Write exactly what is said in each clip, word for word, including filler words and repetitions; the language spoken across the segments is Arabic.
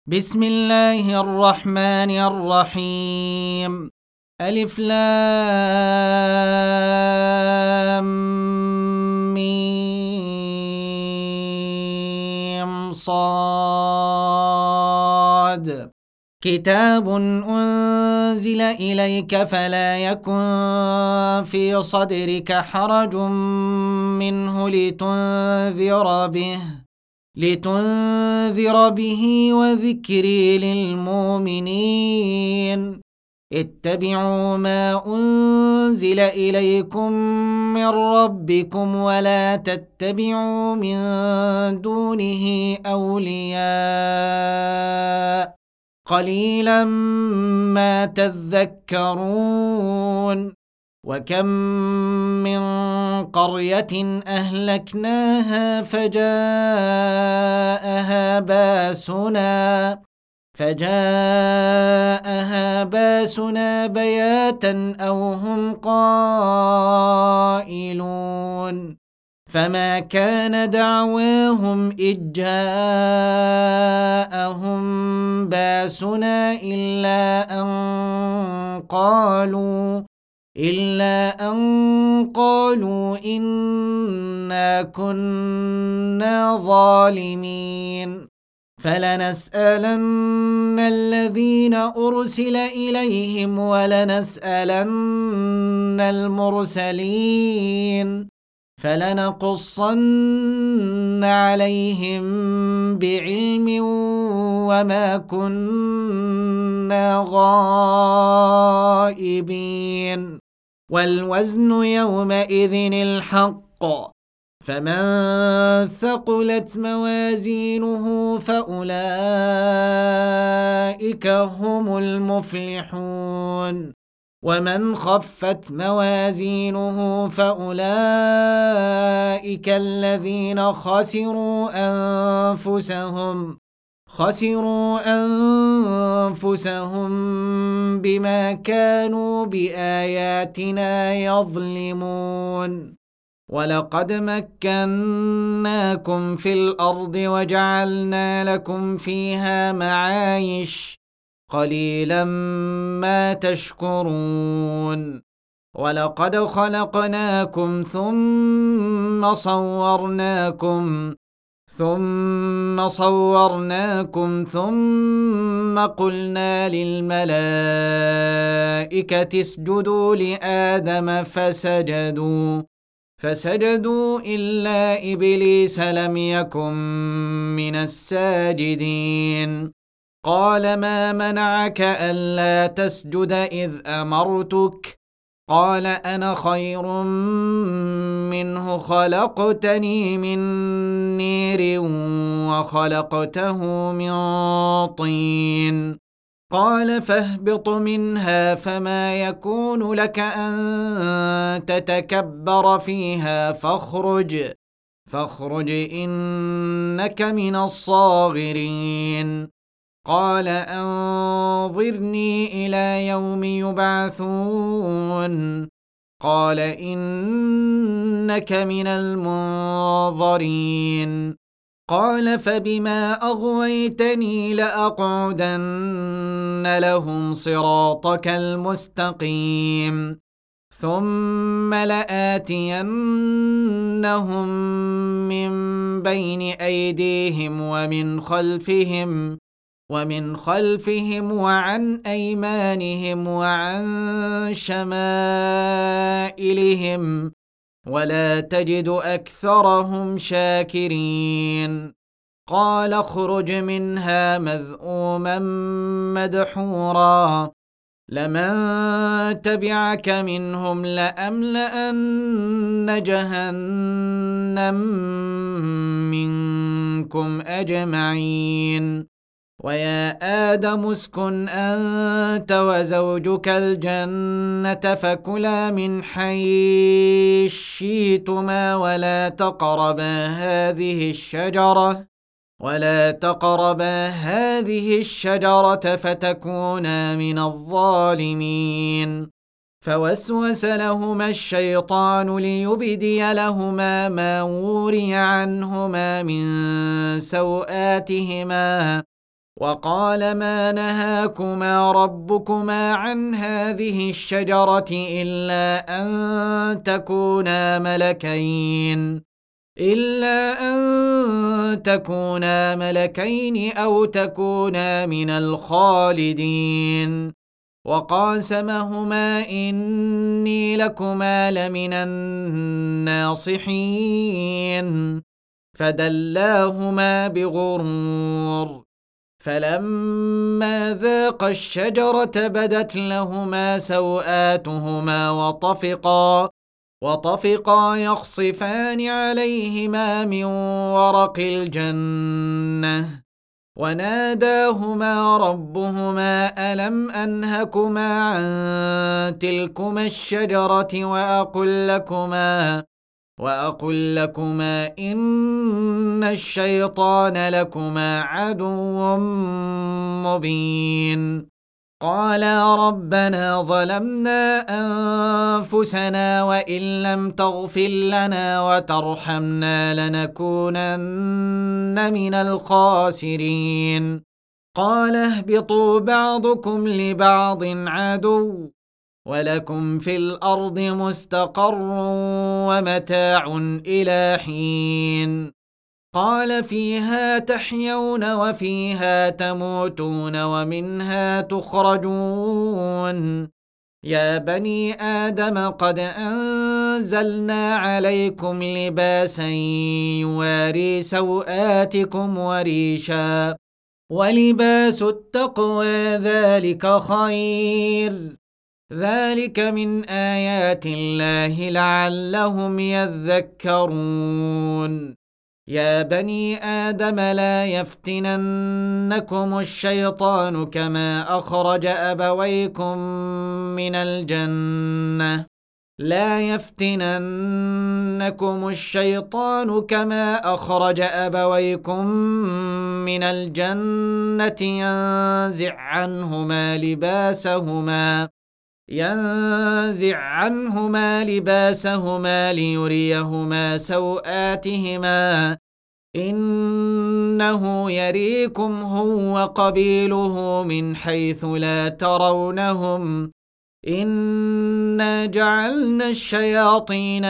بسم الله الرحمن الرحيم. ألف لام ميم صاد. كتاب أنزل إليك فلا يكن في صدرك حرج منه لتنذر به لتنذر به وذكري للمؤمنين. اتبعوا ما أنزل إليكم من ربكم ولا تتبعوا من دونه أولياء قليلا ما تذكرون. وكم من قرية أهلكناها فجاءها باسنا فجاءها باسنا بياتا أو هم قائلون. فما كان دعواهم إذ جاءهم باسنا إلا أن قالوا إلا أن قالوا إنا كنا ظالمين. فلنسألن الذين أرسل إليهم ولنسألن المرسلين فلنقصن عليهم بعلم وما كنا غائبين. والوزن يومئذ الحق فمن ثقلت موازينه فأولئك هم المفلحون. ومن خفت موازينه فأولئك الذين خسروا أنفسهم خسروا أنفسهم بما كانوا بآياتنا يظلمون. ولقد مكناكم في الأرض وجعلنا لكم فيها معايش قليلا ما تشكرون. ولقد خلقناكم ثم صورناكم ثم صورناكم ثم قلنا للملائكة اسجدوا لآدم فسجدوا فسجدوا إلا إبليس لم يكن من الساجدين. قال ما منعك ألا تسجد إذ أمرتك؟ قال أنا خير منه خلقتني من نير وخلقته من طين. قال فاهبط منها فما يكون لك أن تتكبر فيها فاخرج فاخرج إنك من الصاغرين. قال أنظرني إلى يوم يبعثون. قال إنك من المنظرين. قال فبما أغويتني لأقعدن لهم صراطك المستقيم ثم لآتينهم من بين أيديهم ومن خلفهم ومن خلفهم وعن أيمانهم وعن شمائلهم ولا تجد أكثرهم شاكرين. قال اخرج منها مذءوما مدحورا لمن تبعك منهم لأملأن جهنم منكم أجمعين. ويا آدم اسكن أنت وزوجك الجنة فكلا من حيث شئتما ولا تقربا هذه الشجرة ولا تقربا هذه الشجرة فتكونا من الظالمين. فوسوس لهما الشيطان ليبدي لهما ما وري عنهما من سوآتهما وقال ما نهاكما ربكما عن هذه الشجرة إلا أن تكونا ملكين إلا أن تكونا ملكين أو تكونا من الخالدين وقاسمهما إني لكما لمن الناصحين فدلاهما بغرور فلما ذاقا الشجرة بدت لهما سوآتهما وطفقا وطفقا يخصفان عليهما من ورق الجنة وناداهما ربهما ألم أنهكما عن تلكما الشجرة وأقل لكما وأقل لكما إن الشيطان لكما عدو مبين قالا ربنا ظلمنا أنفسنا وإن لم تغفر لنا وترحمنا لنكونن من الخاسرين قال اهبطوا بعضكم لبعض عدو ولكم في الأرض مستقر ومتاع إلى حين قال فيها تحيون وفيها تموتون ومنها تخرجون يا بني آدم قد أنزلنا عليكم لباسا يواري سوآتكم وريشا ولباس التقوى ذلك خير ذلك من آيات الله لعلهم يذكرون يا بني آدم لا يفتننكم الشيطان كما أخرج أبويكم من الجنة لا يفتننكم الشيطان كما أخرج أبويكم من الجنة ينزع عنهما لباسهما ينزع عنهما لباسهما ليريهما سوآتهما إنه يريكم هو وقبيله من حيث لا ترونهم إنا جعلنا الشياطين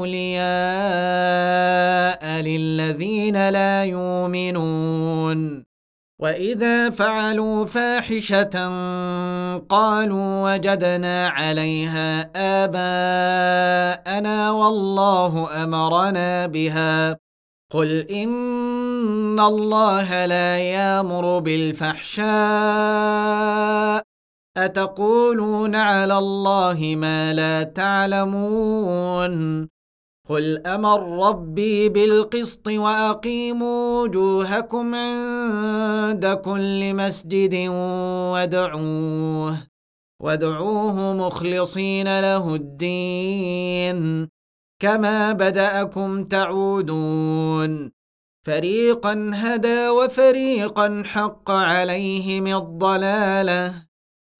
أولياء للذين لا يؤمنون وإذا فعلوا فاحشة قالوا وجدنا عليها آباءنا والله أمرنا بها قل إن الله لا يأمر بالفحشاء أتقولون على الله ما لا تعلمون قل أمر ربي بالقسط وأقيموا وجوهكم عند كل مسجد وادعوه وادعوه مخلصين له الدين كما بدأكم تعودون فريقا هدى وفريقا حق عليهم الضلالة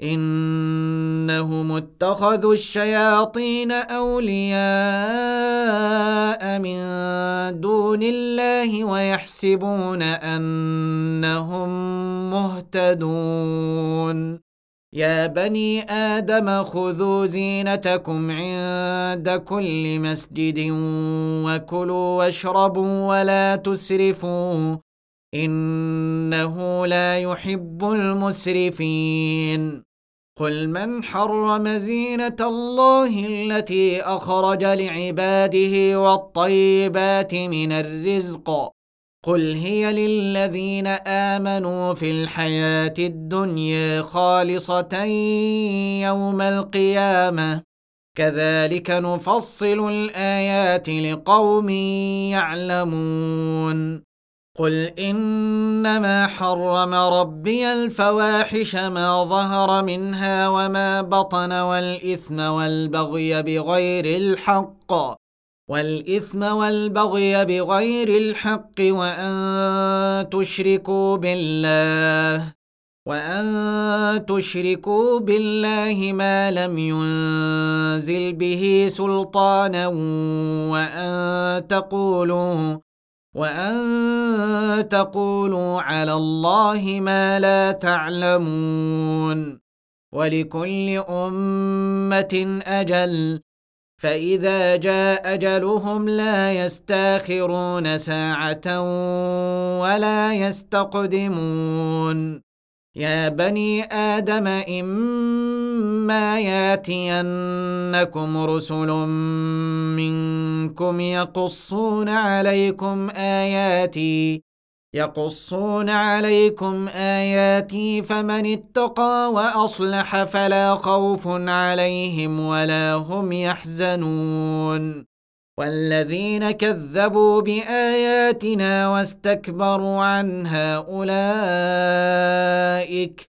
إنهم اتخذوا الشياطين أولياء من دون الله ويحسبون أنهم مهتدون يا بني آدم خذوا زينتكم عند كل مسجد وكلوا واشربوا ولا تسرفوا إنه لا يحب المسرفين قل من حرم زينة الله التي أخرج لعباده والطيبات من الرزق قل هي للذين آمنوا في الحياة الدنيا خالصة يوم القيامة كذلك نفصل الآيات لقوم يعلمون قل إنما حرم ربي الفواحش ما ظهر منها وما بطن والإثم والبغي بغير الحق والإثم والبغي بغير الحق وأن تشركوا بالله وأن تشركوا بالله ما لم ينزل به سلطانا وأن تقولوا وأن تقولوا على الله ما لا تعلمون ولكل أمة أجل فإذا جاء أجلهم لا يستاخرون ساعة ولا يستقدمون يا بني آدم إما ياتينكم رسل منكم يقصون عليكم آياتي يقصون عليكم آياتي فمن اتقى وأصلح فلا خوف عليهم ولا هم يحزنون والذين كذبوا بآياتنا واستكبروا عنها أولئك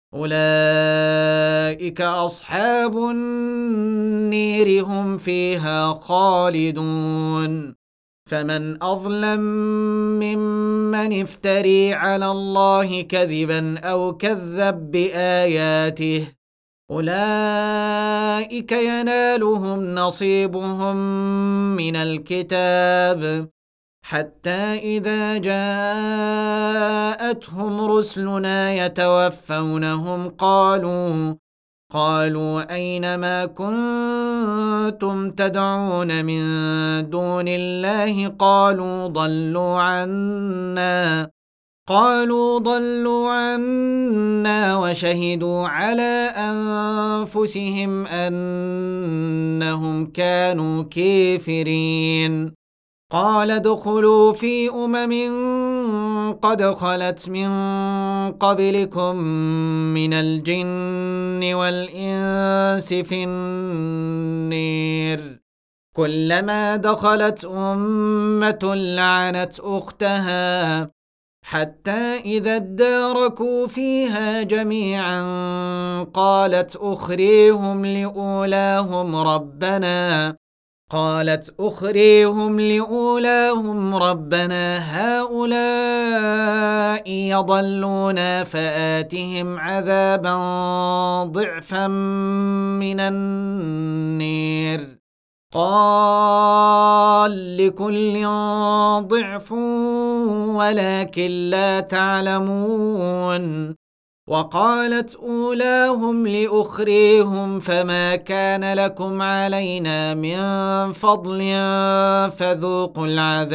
أولئك أصحاب النير هم فيها خالدون فمن أظلم ممن افتري على الله كذبا أو كذب بآياته أولئك ينالهم نصيبهم من الكتاب حتى إذا جاءتهم رسلنا يتوفونهم قالوا قالوا أين ما كنتم تدعون من دون الله قالوا ضلوا عنا قالوا ضلوا عنا وشهدوا على أنفسهم أنهم كانوا كافرين قال ادخلوا في أمم قد خلت من قبلكم من الجن والإنس في النير كلما دخلت أمة لعنت أختها حتى إذا اداركوا فيها جميعا قالت أخريهم لأولاهم ربنا قالت أخريهم لأولاهم ربنا هؤلاء يضلون فآتهم عذابا ضعفا من النير قال لكل ضعف ولكن لا تعلمون وقالت أولاهم لأخريهم فما كان لكم علينا من فضل فذوقوا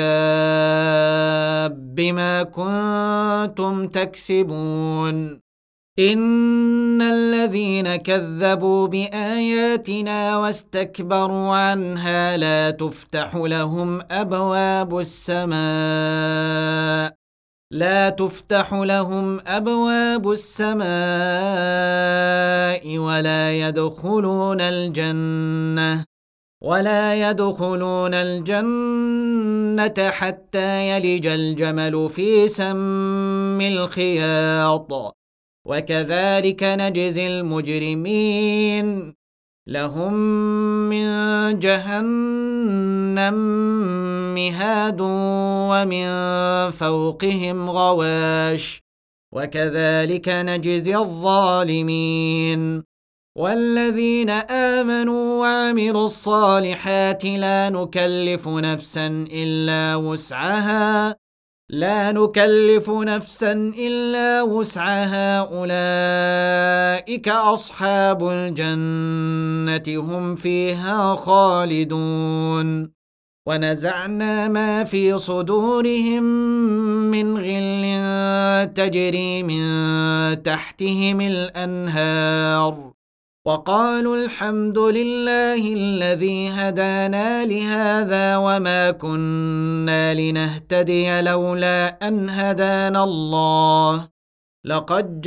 العذاب بما كنتم تكسبون إن الذين كذبوا بآياتنا واستكبروا عنها لا تفتح لهم أبواب السماء لا تفتح لهم أبواب السماء ولا يدخلون الجنة ولا يدخلون الجنة حتى يلج الجمل في سم الخياط وكذلك نجزي المجرمين لهم من جهنم مهاد ومن فوقهم غواش وكذلك نجزي الظالمين والذين آمنوا وعملوا الصالحات لا نكلف نفسا إلا وسعها لا نكلف نفسا إلا وسعها أولئك أصحاب الجنة هم فيها خالدون ونزعنا ما في صدورهم من غل تجري من تحتهم الأنهار وقالوا الحمد لله الذي هدانا لهذا وما كنا لنهتدي لولا أن هدانا الله لقد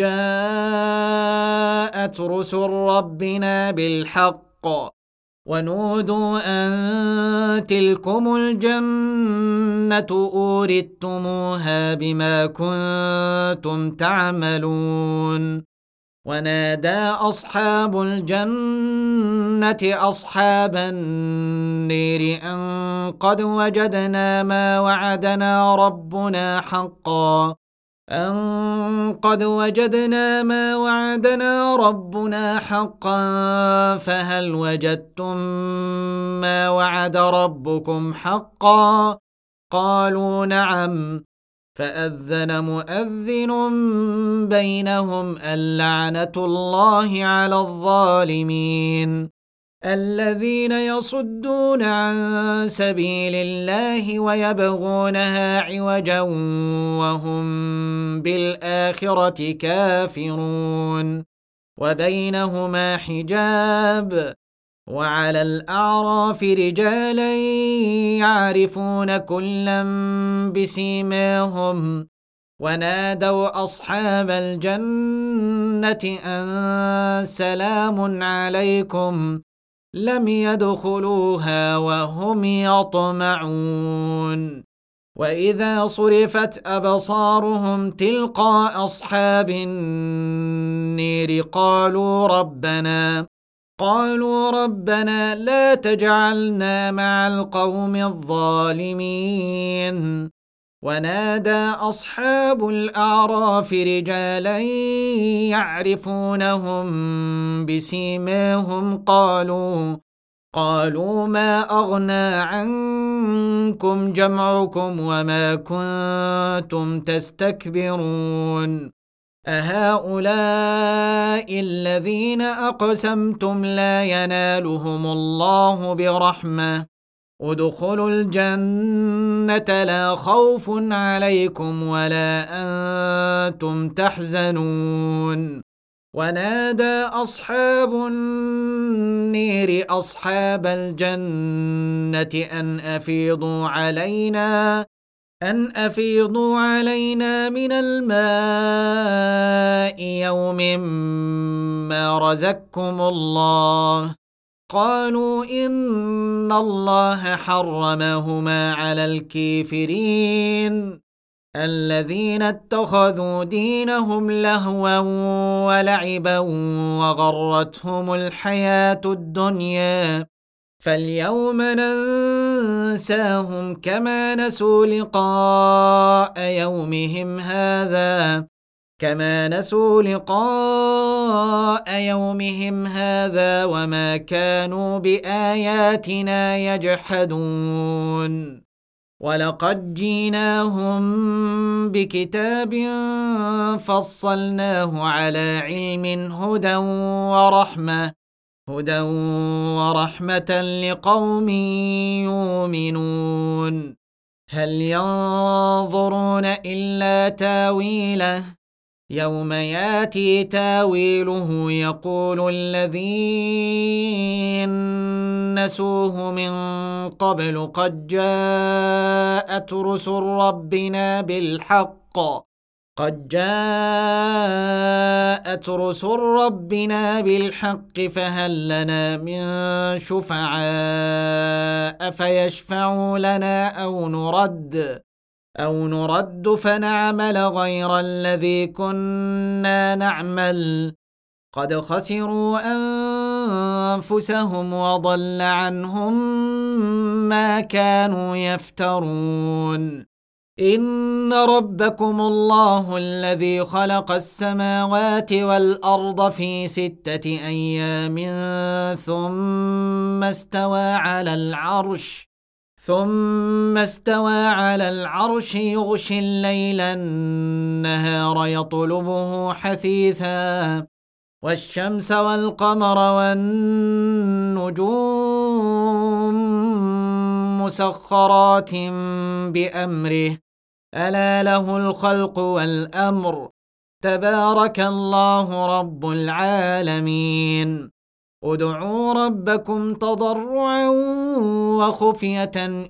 جاءت رسل ربنا بالحق ونودوا أن تلكم الجنة أورثتموها بما كنتم تعملون ونادى أصحاب الجنة أصحاب النير أن قد وجدنا ما وعدنا ربنا حقا أن قد وجدنا ما وعدنا ربنا حقا فهل وجدتم ما وعد ربكم حقا قالوا نعم. فأذن مؤذن بينهم اللعنة الله على الظالمين الذين يصدون عن سبيل الله ويبغونها عوجا وهم بالآخرة كافرون وبينهما حجاب وعلى الأعراف رجالا يعرفون كلا بسيماهم ونادوا أصحاب الجنة أن سلام عليكم لم يدخلوها وهم يطمعون وإذا صرفت أبصارهم تلقاء أصحاب النير قالوا ربنا قالوا ربنا لا تجعلنا مع القوم الظالمين ونادى أصحاب الأعراف رجالا يعرفونهم بسيماهم قالوا قالوا ما أغنى عنكم جمعكم وما كنتم تستكبرون أهؤلاء الذين أقسمتم لا ينالهم الله برحمة ادخلوا الجنة لا خوف عليكم ولا أنتم تحزنون ونادى أصحاب النير أصحاب الجنة أن أفيضوا علينا أن أفيضوا علينا من الماء يوم ما رزقكم الله قالوا إن الله حرمهما على الكافرين الذين اتخذوا دينهم لهوا ولعبا وغرتهم الحياة الدنيا فاليوم ننساهم كما نسوا لقاء يومهم هذا كما نسوا لقاء يومهم هذا وما كانوا بآياتنا يجحدون ولقد جيناهم بكتاب فصلناه على علم هدى ورحمة هدى ورحمة لقوم يؤمنون هل ينظرون إلا تاويله يوم ياتي تاويله يقول الذين نسوه من قبل قد جاءت رسل ربنا بالحق قد جاءت رسل ربنا بالحق فهل لنا من شفعاء فيشفعوا لنا أو نرد أو نرد فنعمل غير الذي كنا نعمل قد خسروا أنفسهم وضل عنهم ما كانوا يفترون إن ربكم الله الذي خلق السماوات والأرض في ستة أيام ثم استوى على العرش ثم استوى على العرش يغشي الليل النهار يطلبه حثيثا والشمس والقمر والنجوم مسخرات بأمره ألا له الخلق والأمر تبارك الله رب العالمين ادعوا ربكم تضرعا وخفية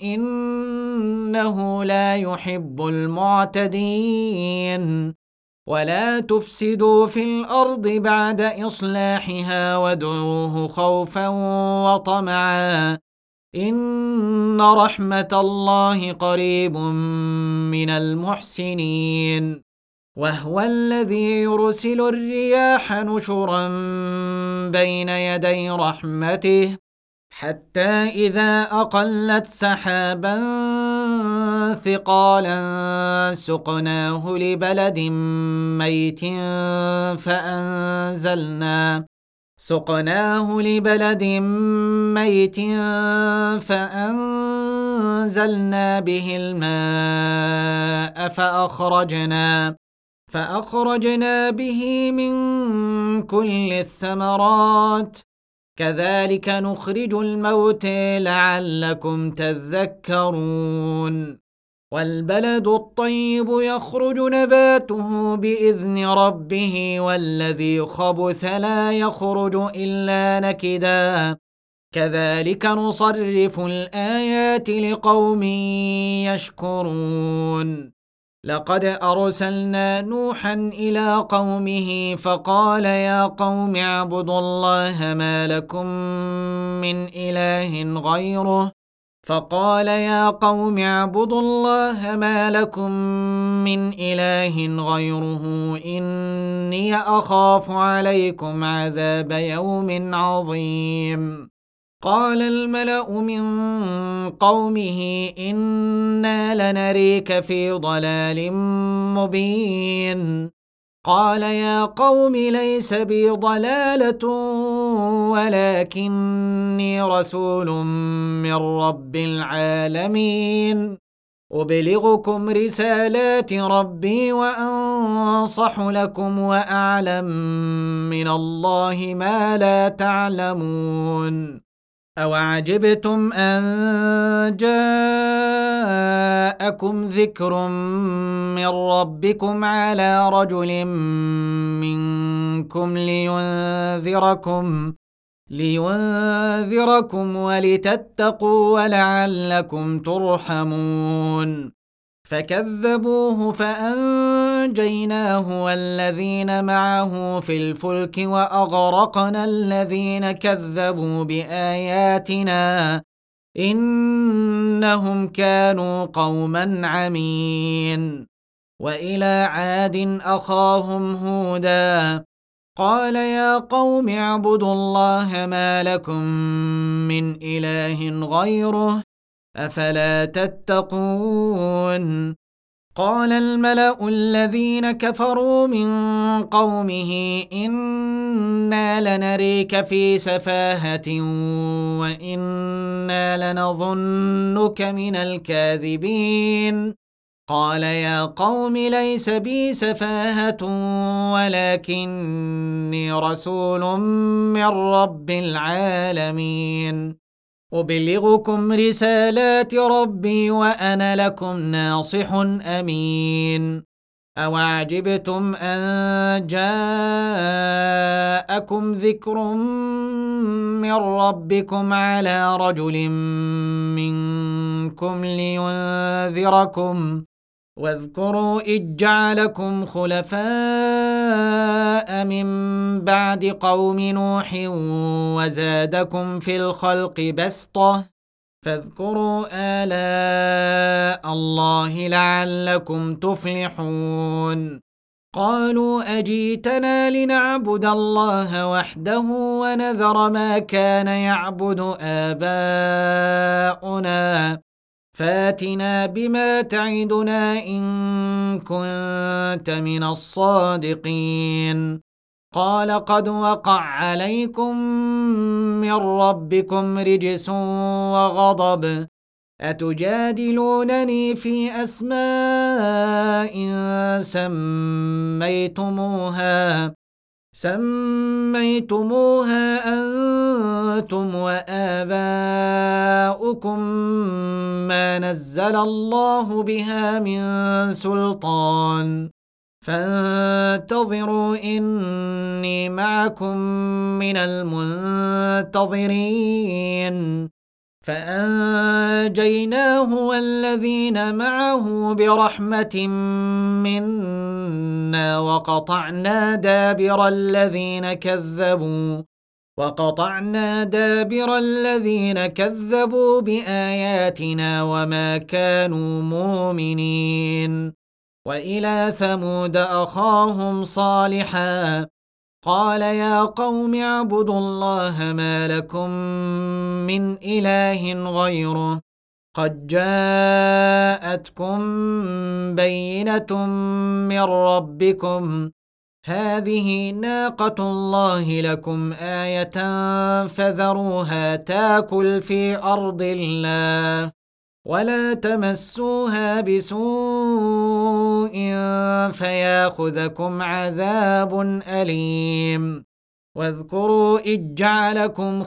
إنه لا يحب المعتدين ولا تفسدوا في الأرض بعد إصلاحها وادعوه خوفا وطمعا إن رحمة الله قريب من المحسنين وهو الذي يرسل الرياح نشرا بين يدي رحمته حتى إذا أقلت سحابا ثقالا سقناه لبلد ميت فأنزلنا سقناه لبلد ميت فأنزلنا به الماء فأخرجنا فأخرجنا به من كل الثمرات كذلك نخرج الموتى لعلكم تذكرون والبلد الطيب يخرج نباته بإذن ربه والذي خبث لا يخرج إلا نكدا كذلك نصرف الآيات لقوم يشكرون لقد أرسلنا نوحا إلى قومه فقال يا قوم اعبدوا الله ما لكم من إله غيره فقال يا قوم اعبدوا الله ما لكم من إله غيره إني أخاف عليكم عذاب يوم عظيم قال الملأ من قومه إنا لنريك في ضلال مبين قال يا قوم ليس بي ضلالة ولكني رسول من رب العالمين أبلغكم رسالات ربي وأنصح لكم وأعلم من الله ما لا تعلمون أوعجبتم أن جاءكم ذكر من ربكم على رجل منكم لينذركم لينذركم ولتتقوا ولعلكم ترحمون فكذبوه فأنجيناه والذين معه في الفلك وأغرقنا الذين كذبوا بآياتنا إنهم كانوا قوما عمين وإلى عاد أخاهم هودا قال يا قوم اعبدوا الله ما لكم من إله غيره أفلا تتقون قال الملأ الذين كفروا من قومه إنا لنريك في سفاهة وإنا لنظنك من الكاذبين قال يا قوم ليس بي سفاهة ولكني رسول من رب العالمين أبلغكم رسالات ربي وأنا لكم ناصح أمين أوعجبتم أن جاءكم ذكر من ربكم على رجل منكم لينذركم واذكروا إذ جعلكم خلفاء من بعد قوم نوح وزادكم في الخلق بسطة فاذكروا آلاء الله لعلكم تفلحون قالوا أجيتنا لنعبد الله وحده ونذر ما كان يعبد آباؤنا فاتنا بما تعدنا إن كنت من الصادقين قال قد وقع عليكم من ربكم رجس وغضب أتجادلونني في أسماء سميتموها سميتموها أنتم وآباؤكم ما نزل الله بها من سلطان فانتظروا إني معكم من المنتظرين فأنجيناه والذين معه برحمة منا وقطعنا دابر الذين كذبوا وقطعنا دابر الذين كذبوا بآياتنا وما كانوا مؤمنين وإلى ثمود أخاهم صالحا قال يا قوم اعبدوا الله ما لكم من إله غيره قد جاءتكم بينة من ربكم هذه ناقة الله لكم آية فذروها تاكل في أرض الله ولا تمسوها بسوء فياخذكم عذاب أليم واذكروا إذ جعلكم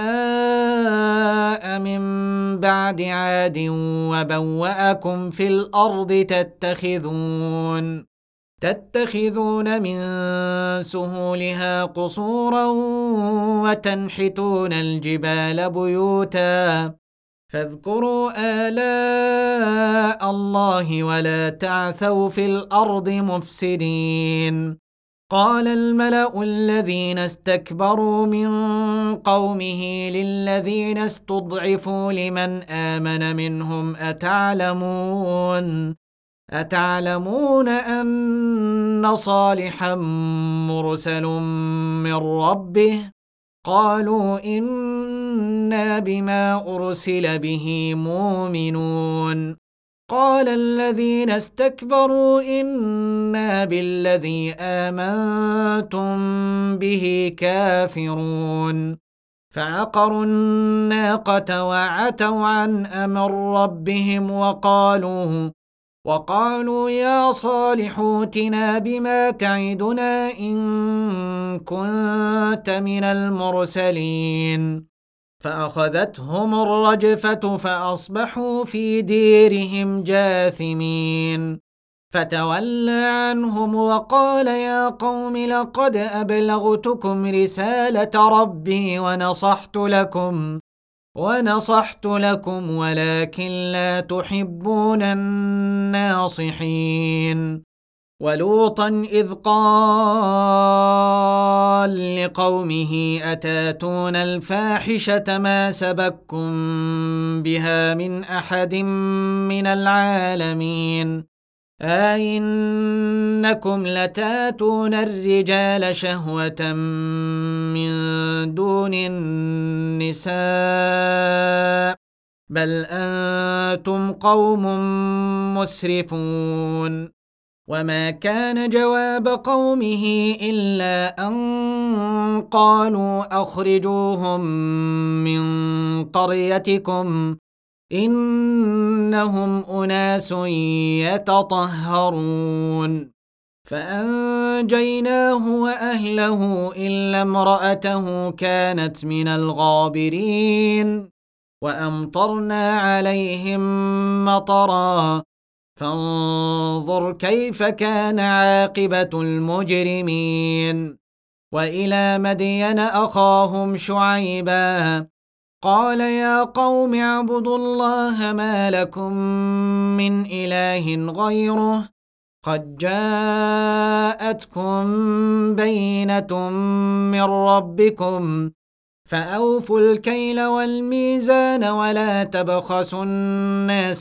خلفاء من بعد عاد وبوأكم في الأرض تتخذون تتخذون من سهولها قصورا وتنحتون الجبال بيوتا فاذكروا آلاء الله ولا تعثوا في الأرض مفسدين قال الملأ الذين استكبروا من قومه للذين استضعفوا لمن آمن منهم أتعلمون أتعلمون أن صالحا مرسل من ربه قالوا إنا بما أرسل به مؤمنون قال الذين استكبروا إنا بالذي آمنتم به كافرون فعقروا الناقة وعتوا عن أمر ربهم وقالوا وقالوا يا صالح ائتنا بما تعدنا إن كنت من المرسلين فأخذتهم الرجفة فأصبحوا في ديرهم جاثمين فتولى عنهم وقال يا قوم لقد أبلغتكم رسالة ربي ونصحت لكم ونصحت لكم ولكن لا تحبون الناصحين ولوطا إذ قال لقومه أتاتون الفاحشة ما سبقكم بها من أحد من العالمين أئنكم لتاتون الرجال شهوة من دون النساء بل أنتم قوم مسرفون وما كان جواب قومه إلا أن قالوا أخرجوهم من قريتكم إنهم أناس يتطهرون فأنجيناه وأهله إلا امرأته كانت من الغابرين وأمطرنا عليهم مطرا فانظر كيف كان عاقبة المجرمين وإلى مدين أخاهم شعيبا قال يا قوم اعبدوا الله ما لكم من إله غيره قد جاءتكم بينة من ربكم فأوفوا الكيل والميزان ولا تبخسوا الناس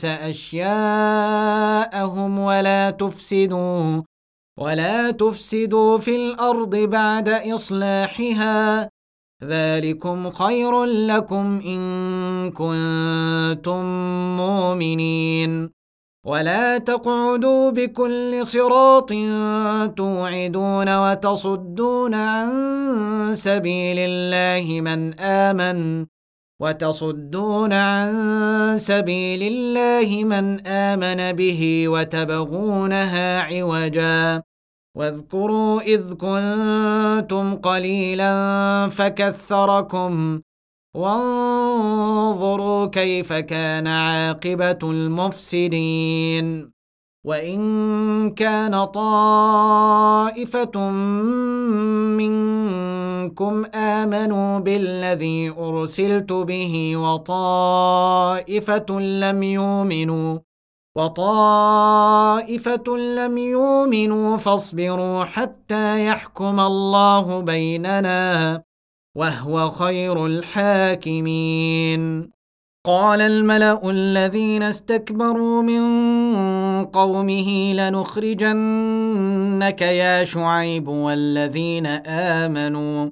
أشياءهم ولا تفسدوا ولا تفسدوا في الأرض بعد إصلاحها ذلكم خير لكم إن كنتم مؤمنين ولا تقعدوا بكل صراط توعدون وتصدون عن سبيل الله من آمن وتصدون عن سبيل الله من آمن به وتبغونها عوجا واذكروا إذ كنتم قليلا فكثركم وانظروا كيف كان عاقبة المفسدين وإن كان طائفة منكم آمنوا بالذي أرسلت به وطائفة لم يؤمنوا وطائفة لم يؤمنوا فاصبروا حتى يحكم الله بيننا وهو خير الحاكمين قال الملأ الذين استكبروا من قومه لنخرجنك يا شعيب والذين آمنوا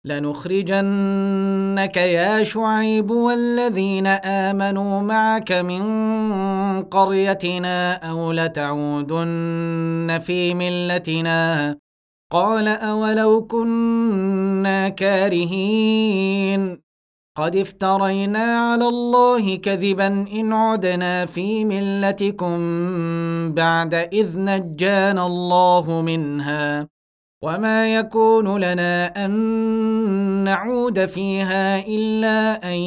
لنخرجنك يا شعيب والذين آمنوا معك من قريتنا أو لتعودن في ملتنا قال أولو كنا كارهين قد افترينا على الله كذبا إن عدنا في ملتكم بعد إذ نجانا الله منها وما يكون لنا أن نعود فيها إلا أن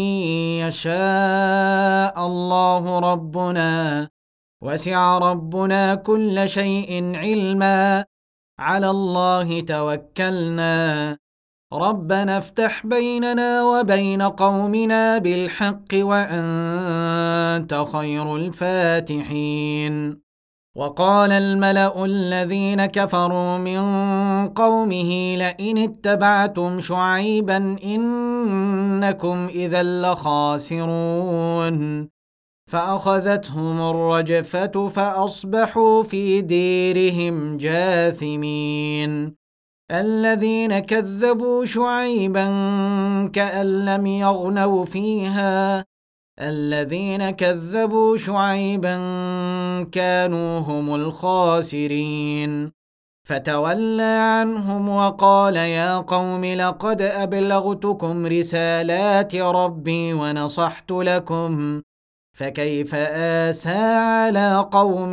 يشاء الله ربنا وسع ربنا كل شيء علما على الله توكلنا ربنا افتح بيننا وبين قومنا بالحق وأنت خير الفاتحين وقال الملأ الذين كفروا من قومه لئن اتبعتم شعيبا إنكم إذا لخاسرون فأخذتهم الرجفة فأصبحوا في ديرهم جاثمين الذين كذبوا شعيبا كأن لم يغنوا فيها الذين كذبوا شعيبا كانوا هم الخاسرين فتولى عنهم وقال يا قوم لقد أبلغتكم رسالات ربي ونصحت لكم فكيف آسى على قوم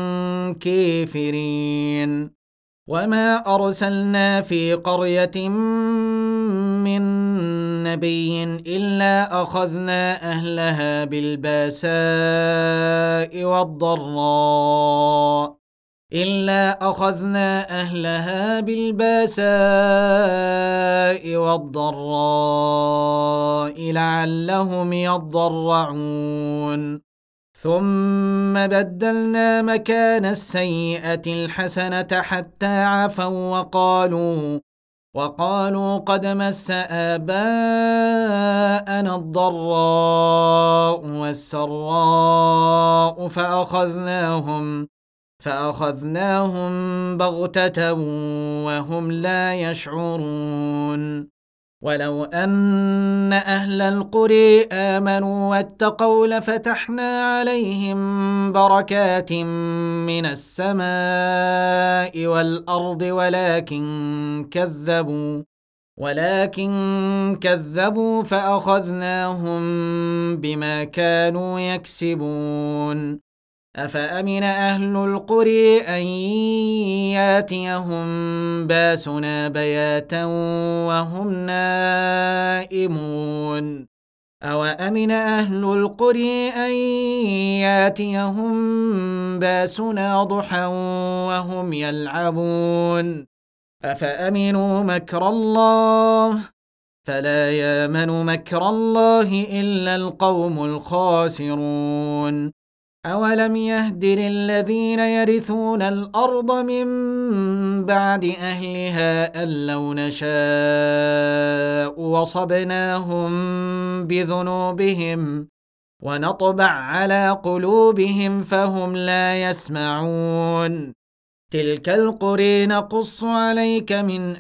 كافرين وما أرسلنا في قرية من نبي إلا أخذنا أهلها بالباساء والضراء إلا أخذنا أهلها بالباساء والضراء لعلهم يضرعون ثم بدلنا مكان السيئة الحسنة حتى عفوا وقالوا وقالوا قد مس آباءنا الضراء والسراء فأخذناهم فأخذناهم بغتة وهم لا يشعرون ولو أن أهل القرى آمنوا واتقوا لفتحنا عليهم بركات من السماء والأرض ولكن كذبوا ولكن كذبوا فأخذناهم بما كانوا يكسبون أفأمن أهل القرى أن ياتيهم باسنا بياتا وهم نائمون أو أمن أهل القرى أن ياتيهم باسنا ضحى وهم يلعبون أفأمنوا مكر الله فلا يامن مكر الله إلا القوم الخاسرون أولم يهد للذين يرثون الأرض من بعد أهلها أن لو نشاء وصبناهم بذنوبهم ونطبع على قلوبهم فهم لا يسمعون تلك القرى نقص عليك من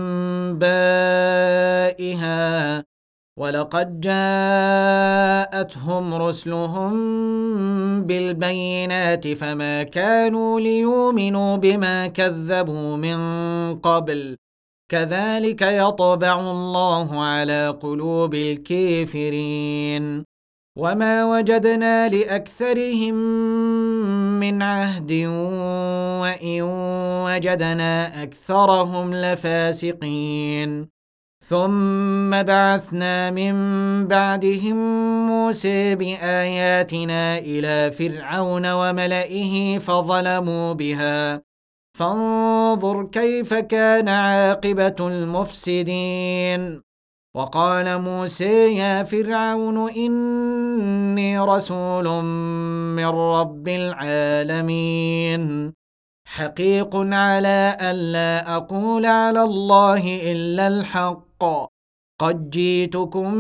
أنبائها ولقد جاءتهم رسلهم بالبينات فما كانوا ليؤمنوا بما كذبوا من قبل كذلك يطبع الله على قلوب الكافرين وما وجدنا لأكثرهم من عهد وإن وجدنا أكثرهم لفاسقين ثم بعثنا من بعدهم موسى بآياتنا إلى فرعون وملئه فظلموا بها فانظر كيف كان عاقبة المفسدين وقال موسى يا فرعون إني رسول من رب العالمين حقيق على ألا أقول على الله إلا الحق قد جئتكم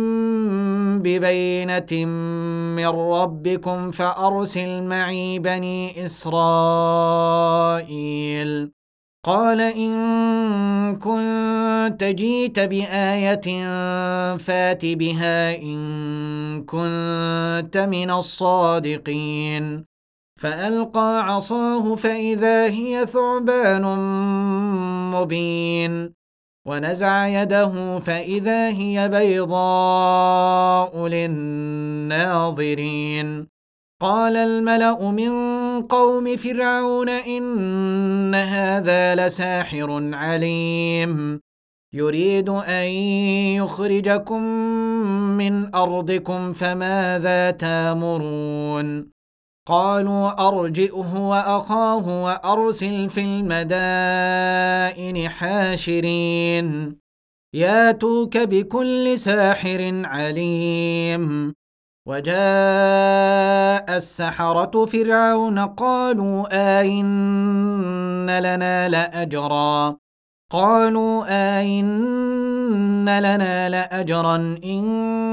ببينة من ربكم فأرسل معي بني إسرائيل قال إن كنت جئت بآية فات بها إن كنت من الصادقين فألقى عصاه فإذا هي ثعبان مبين ونزع يده فإذا هي بيضاء للناظرين. قال الملأ من قوم فرعون إن هذا لساحر عليم يريد أن يخرجكم من أرضكم فماذا تامرون. قالوا أرجئه وأخاه وأرسل في المدائن حاشرين ياتوك بكل ساحر عليم. وجاء السحرة فرعون قالوا آئن لنا لأجرا قالوا آئن لنا لأجرا إن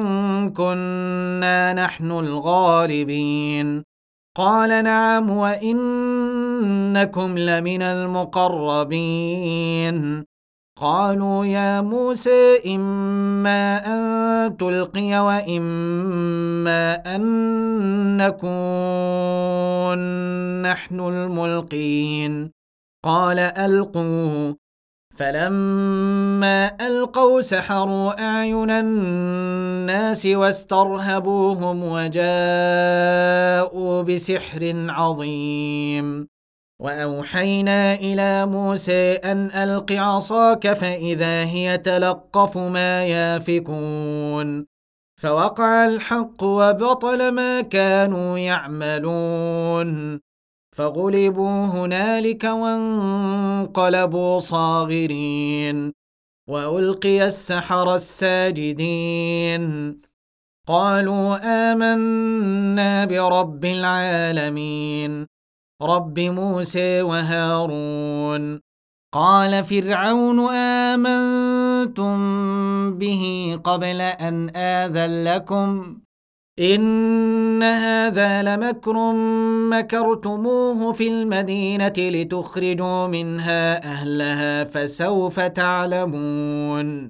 كنا نحن الغالبين. قال نعم وإنكم لمن المقربين. قالوا يا موسى إما أن تلقي وإما أن نكون نحن الملقين. قال ألقوا. فلما ألقوا سحروا أعين الناس واسترهبوهم وجاءوا بسحر عظيم. وأوحينا إلى موسى أن ألق عصاك فإذا هي تلقف ما يافكون. فوقع الحق وبطل ما كانوا يعملون فغلبوا هنالك وانقلبوا صاغرين وألقي السحرة الساجدين قالوا آمنا برب العالمين رب موسى وهارون. قال فرعون آمنتم به قبل أن آذن لكم إن هذا لمكر مكرتموه في المدينة لتخرجوا منها أهلها فسوف تعلمون.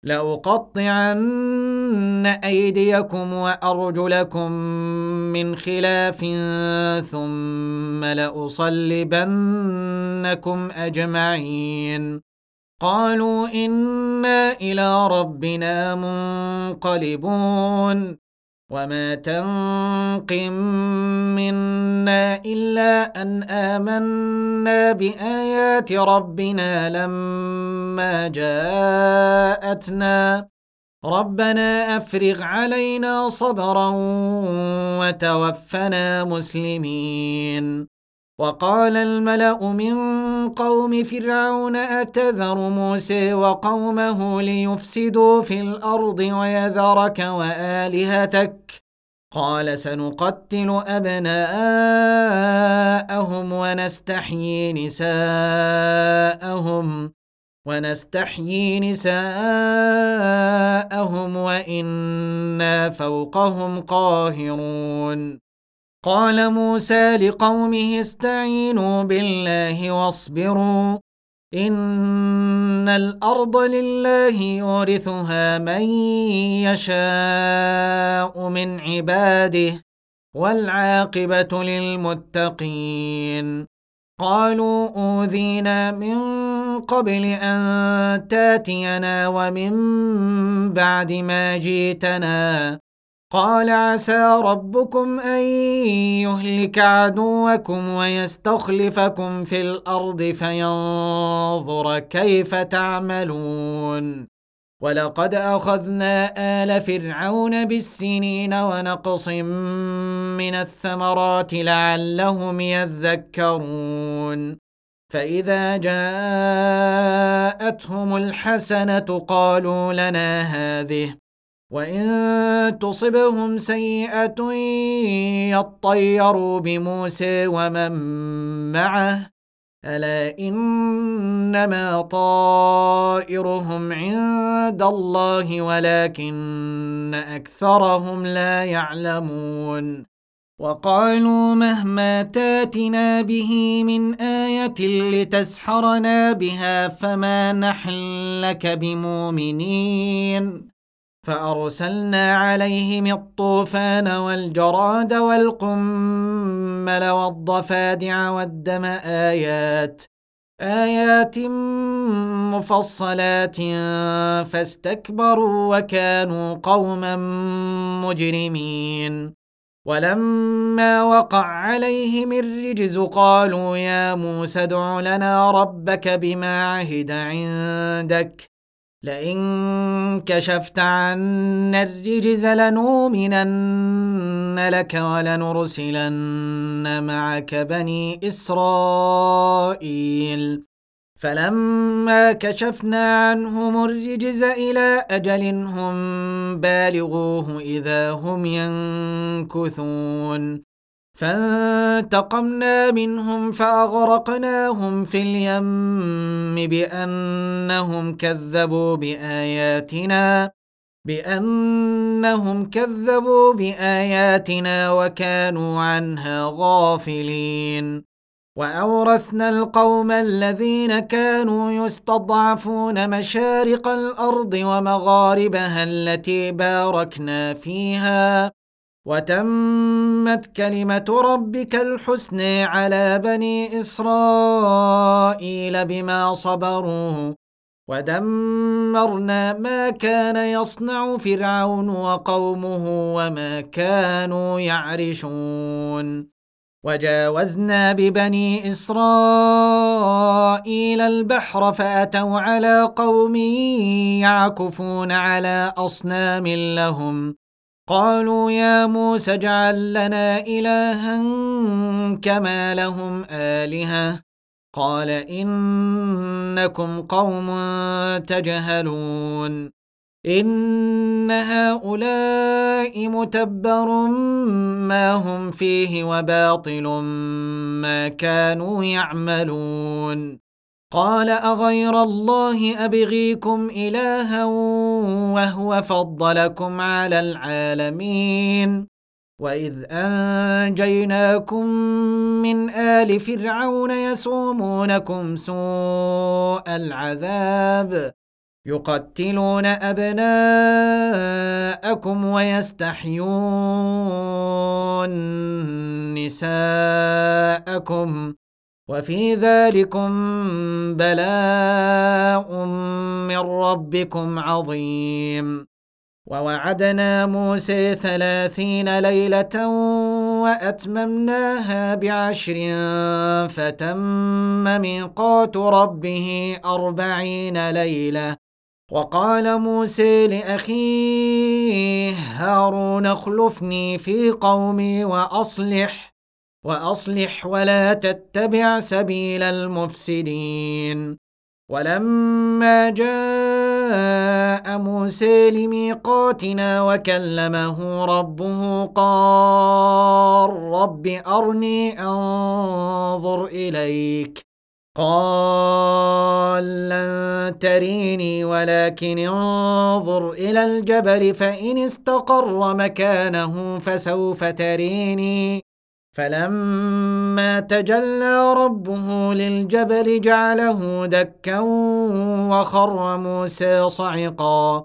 لأقطعن أيديكم وأرجلكم من خلاف ثم لأصلبنكم أجمعين. قالوا إنا إلى ربنا منقلبون وما تنقم منا إلا أن آمنا بآيات ربنا لما جاءتنا ربنا أفرغ علينا صبرا وتوفنا مسلمين. وقال الملأ من قوم فرعون أتذر موسى وقومه ليفسدوا في الأرض ويذرك وآلهتك قال سنقتل أبناءهم ونستحيي نساءهم ونستحيي نساءهم وإنا فوقهم قاهرون. قال موسى لقومه استعينوا بالله واصبروا إن الأرض لله يورثها من يشاء من عباده والعاقبة للمتقين. قالوا أوذينا من قبل أن تاتينا ومن بعد ما جئتنا قال عسى ربكم أن يهلك عدوكم ويستخلفكم في الأرض فينظر كيف تعملون. ولقد أخذنا آل فرعون بالسنين ونقص من الثمرات لعلهم يذكرون. فإذا جاءتهم الحسنة قالوا لنا هذه وإن تصبهم سيئة يطيروا بموسى ومن معه ألا إنما طائرهم عند الله ولكن أكثرهم لا يعلمون. وقالوا مهما تاتنا به من آية لتسحرنا بها فما نحن لك بمؤمنين. فأرسلنا عليهم الطوفان والجراد والقمل والضفادع والدم آيات آيات مفصلات فاستكبروا وكانوا قوما مجرمين. ولما وقع عليهم الرجز قالوا يا موسى ادع لنا ربك بما عهد عندك لئن كشفت عنا الرجز لنؤمنن لك ولنرسلن معك بني إسرائيل. فلما كشفنا عنهم الرجز إلى أجل هم بالغوه إذا هم ينكثون فانتقمنا منهم فأغرقناهم في اليم بأنهم كذبوا بآياتنا بأنهم كذبوا بآياتنا وكانوا عنها غافلين. وأورثنا القوم الذين كانوا يستضعفون مشارق الأرض ومغاربها التي باركنا فيها وتمت كلمة ربك الحسنى على بني إسرائيل بما صبروا ودمرنا ما كان يصنع فرعون وقومه وما كانوا يعرشون. وجاوزنا ببني إسرائيل البحر فأتوا على قوم يعكفون على أصنام لهم قالوا يا موسى اجعل لنا إلها كما لهم آلهة قال إنكم قوم تجهلون. إن هؤلاء متبر ما هم فيه وباطل ما كانوا يعملون. قال أغير الله أبغيكم إلها وهو فضلكم على العالمين وإذ أنجيناكم من آل فرعون يسومونكم سوء العذاب يقتلون أبناءكم ويستحيون نساءكم وفي ذلكم بلاء من ربكم عظيم. ووعدنا موسى ثلاثين ليلة وأتممناها بعشر فتم ميقات ربه أربعين ليلة. وقال موسى لأخيه هارون اخلفني في قومي وأصلح وأصلح ولا تتبع سبيل المفسدين. ولما جاء موسى لميقاتنا وكلمه ربه قال رب أرني أنظر إليك قال لن تريني ولكن انظر إلى الجبل فإن استقر مكانه فسوف تريني. فلما تجلى ربه للجبل جعله دكا وخر موسى صعقا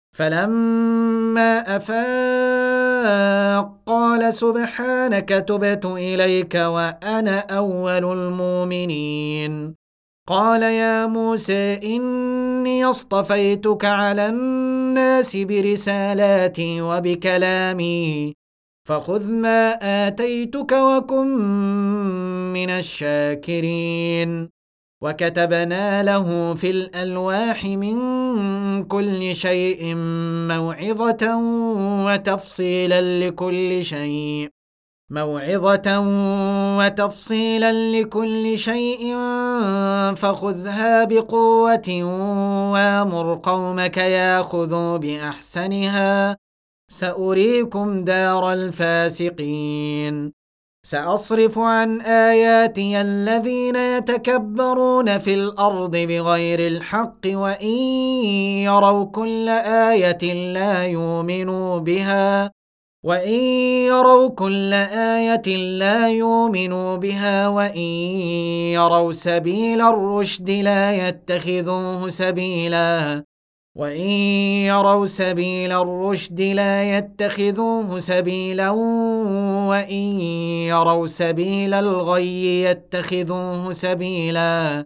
فلما أفاق قال سبحانك تبت إليك وأنا أول المؤمنين. قال يا موسى إني اصطفيتك على الناس برسالاتي وبكلامي فخذ ما آتيتك وكن من الشاكرين. وكتبنا له في الألواح من كل شيء موعظة وتفصيلا لكل شيء موعظة وتفصيلا لكل شيء فخذها بقوة وامر قومك ياخذوا بأحسنها سأريكم دار الفاسقين. سأصرف عن آياتي الذين يتكبرون في الأرض بغير الحق وإن يروا كل آية لا يؤمنوا بها وإن يروا كل آية لا يؤمنوا بها وإن يروا سبيل الرشد لا يتخذوه سبيلا وإن يروا سبيل الرشد لا يتخذوه سبيلا وإن يروا سبيل الغي يتخذوه سبيلا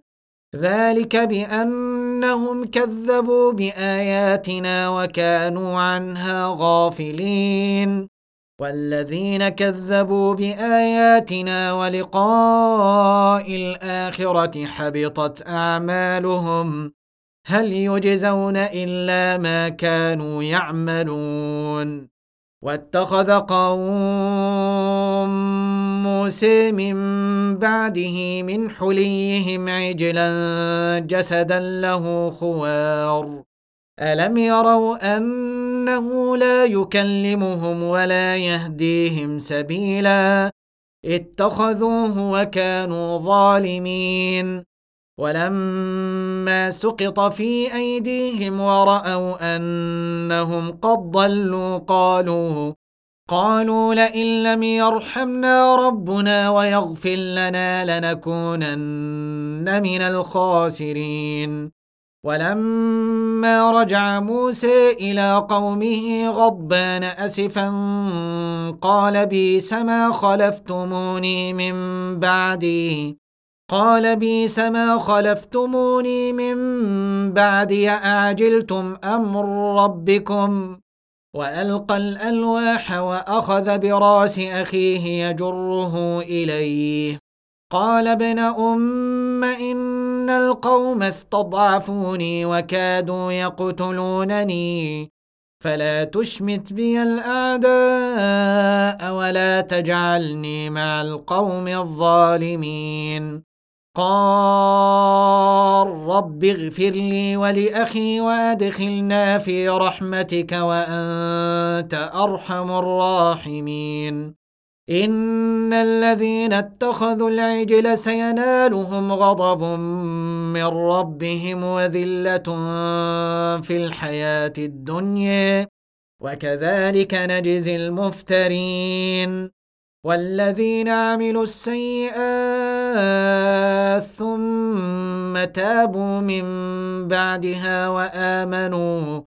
ذلك بأنهم كذبوا بآياتنا وكانوا عنها غافلين والذين كذبوا بآياتنا ولقاء الآخرة حبطت أعمالهم هل يجزون إلا ما كانوا يعملون واتخذ قوم موسى من بعده من حليهم عجلا جسدا له خوار ألم يروا أنه لا يكلمهم ولا يهديهم سبيلا اتخذوه وكانوا ظالمين ولما سقط في أيديهم ورأوا أنهم قد ضلوا قالوا قالوا لئن لم يرحمنا ربنا ويغفر لنا لنكونن من الخاسرين ولما رجع موسى إلى قومه غضبان أسفا قال بئس ما خلفتموني من بعدي قال بئس ما خلفتموني من بعدي أعجلتم أمر ربكم وألقى الألواح وأخذ براس أخيه يجره إليه قال ابن أم إن القوم استضعفوني وكادوا يقتلونني فلا تشمت بي الأعداء ولا تجعلني مع القوم الظالمين قال رب اغفر لي ولأخي وأدخلنا في رحمتك وأنت أرحم الراحمين إن الذين اتخذوا العجل سينالهم غضب من ربهم وذلة في الحياة الدنيا وكذلك نجزي المفترين والذين عملوا السيئات ثم تابوا من بعدها وآمنوا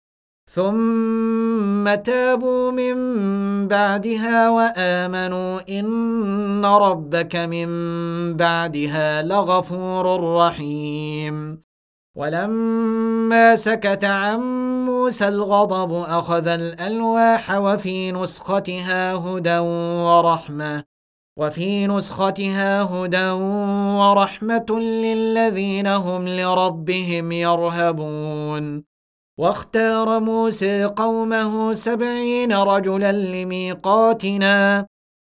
ثم تابوا من بعدها وآمنوا إن ربك من بعدها لغفور رحيم ولما سكت عن موسى الغضب أخذ الألواح وفي نسختها هدى ورحمة وفي نسختها هدى ورحمة للذين هم لربهم يرهبون واختار موسى قومه سبعين رجلا لميقاتنا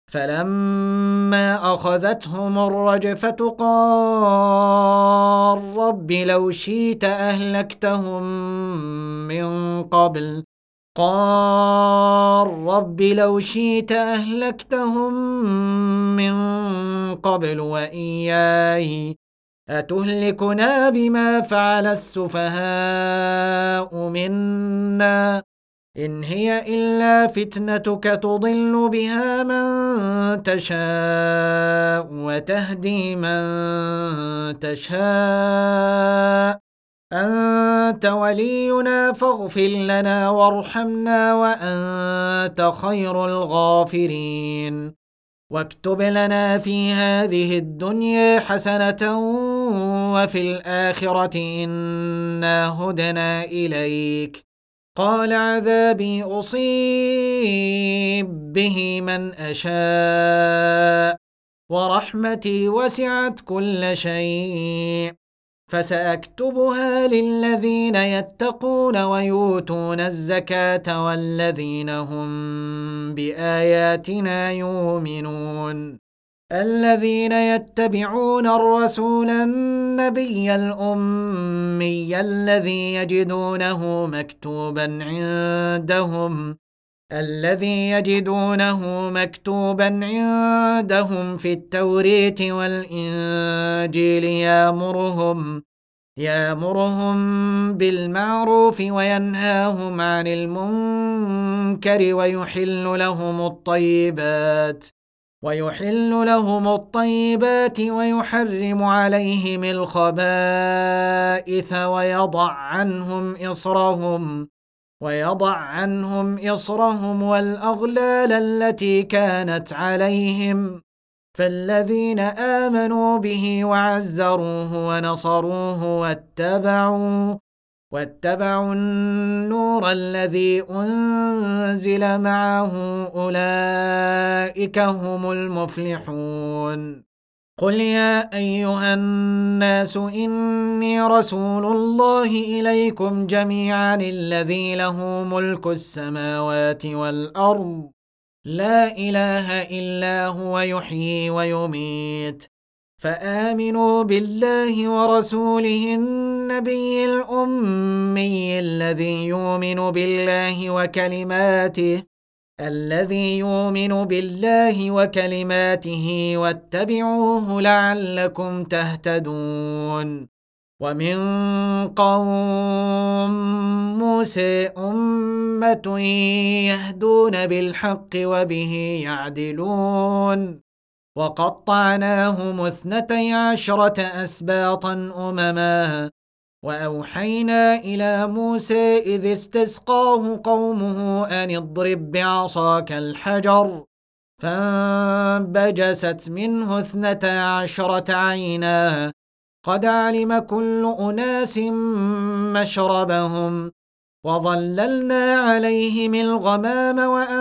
فلما أخذتهم الرجفة قال رب لو شئت أهلكتهم من قبل قال رب لو شئت أهلكتهم من قبل وإياي أتهلكنا بما فعل السفهاء منا إن هي إلا فتنتك تضل بها من تشاء وتهدي من تشاء أنت ولينا فاغفر لنا وارحمنا وأنت خير الغافرين واكتب لنا في هذه الدنيا حسنة وفي الآخرة إنا هدنا إليك قال عذابي أصيب به من أشاء ورحمتي وسعت كل شيء فسأكتبها للذين يتقون ويؤتون الزكاة والذين هم بآياتنا يؤمنون الذين يتبعون الرسول النبي الأمي الذي يجدونه مكتوبا عندهم الذي يجدونه مكتوبا عندهم في التوريت والإنجيل يأمرهم يأمرهم بالمعروف وينهاهم عن المنكر ويحل لهم الطيبات ويحل لهم الطيبات ويحرم عليهم الخبائث ويضع عنهم إصرهم ويضع عنهم إصرهم والأغلال التي كانت عليهم فالذين آمنوا به وعزروه ونصروه واتبعوا واتبعوا النور الذي أنزل معه أولئك هم المفلحون. قل يا أيها الناس إني رسول الله إليكم جميعا الذي له ملك السماوات والأرض لا إله إلا هو يحيي ويميت، فآمنوا بالله ورسوله النبي الأمي الذي يؤمن بالله وكلماته الذي يؤمن بالله وكلماته واتبعوه لعلكم تهتدون. ومن قوم موسى أمة يهدون بالحق وبه يعدلون، وقطعناهم اثنتي عشرة أسباطا أمما، وأوحينا إلى موسى إذ استسقاه قومه أن اضرب بعصاك الحجر، فانبجست منه اثنتا عشرة عينا قد علم كل أناس مشربهم، وظللنا عليهم الغمام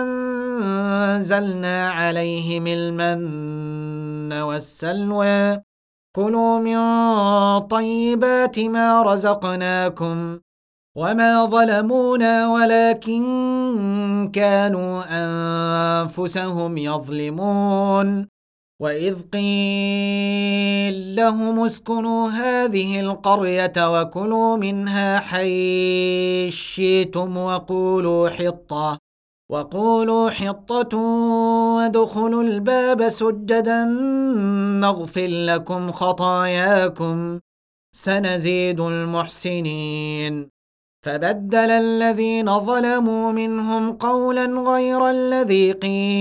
وأنزلنا عليهم المن والسلوى، كلوا من طيبات ما رزقناكم، وما ظلمونا ولكن كانوا أنفسهم يظلمون. وإذ قيل لهم اسكنوا هذه القرية وكلوا منها حيث شئتم وقولوا حطة وقولوا حطة وادخلوا الباب سجدا نغفر لكم خطاياكم سنزيد المحسنين. فبدل الذين ظلموا منهم قولا غير الذي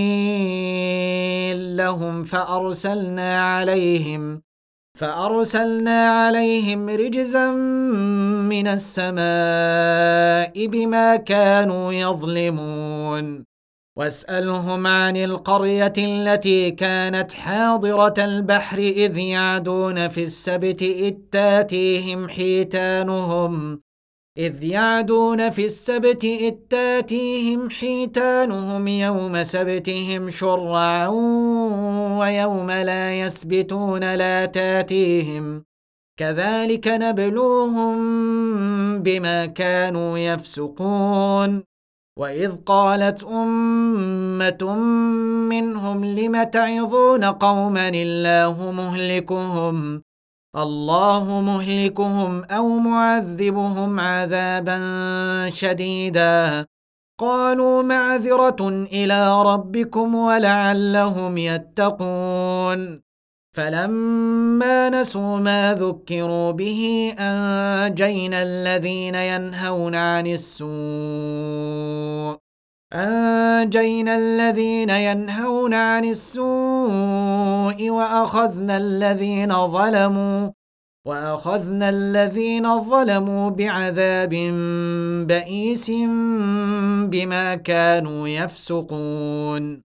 قيل لهم فأرسلنا عليهم فأرسلنا عليهم رجزا من السماء بما كانوا يظلمون. واسألهم عن القرية التي كانت حاضرة البحر إذ يعدون في السبت إذ تاتيهم حيتانهم إذ يعدون في السبت إذ تاتيهم حيتانهم يوم سبتهم شرعا ويوم لا يسبتون لا تاتيهم كذلك نبلوهم بما كانوا يفسقون. وإذ قالت أمة منهم لم تعظون قوما الله مهلكهم الله مهلكهم أو معذبهم عذابا شديدا قالوا معذرة إلى ربكم ولعلهم يتقون. فلما نسوا ما ذكروا به أنجينا الذين ينهون عن السوء أنجينا الذين ينهون عن السوء وأخذنا الذين ظلموا وأخذنا الذين ظلموا بعذاب بئيس بما كانوا يفسقون.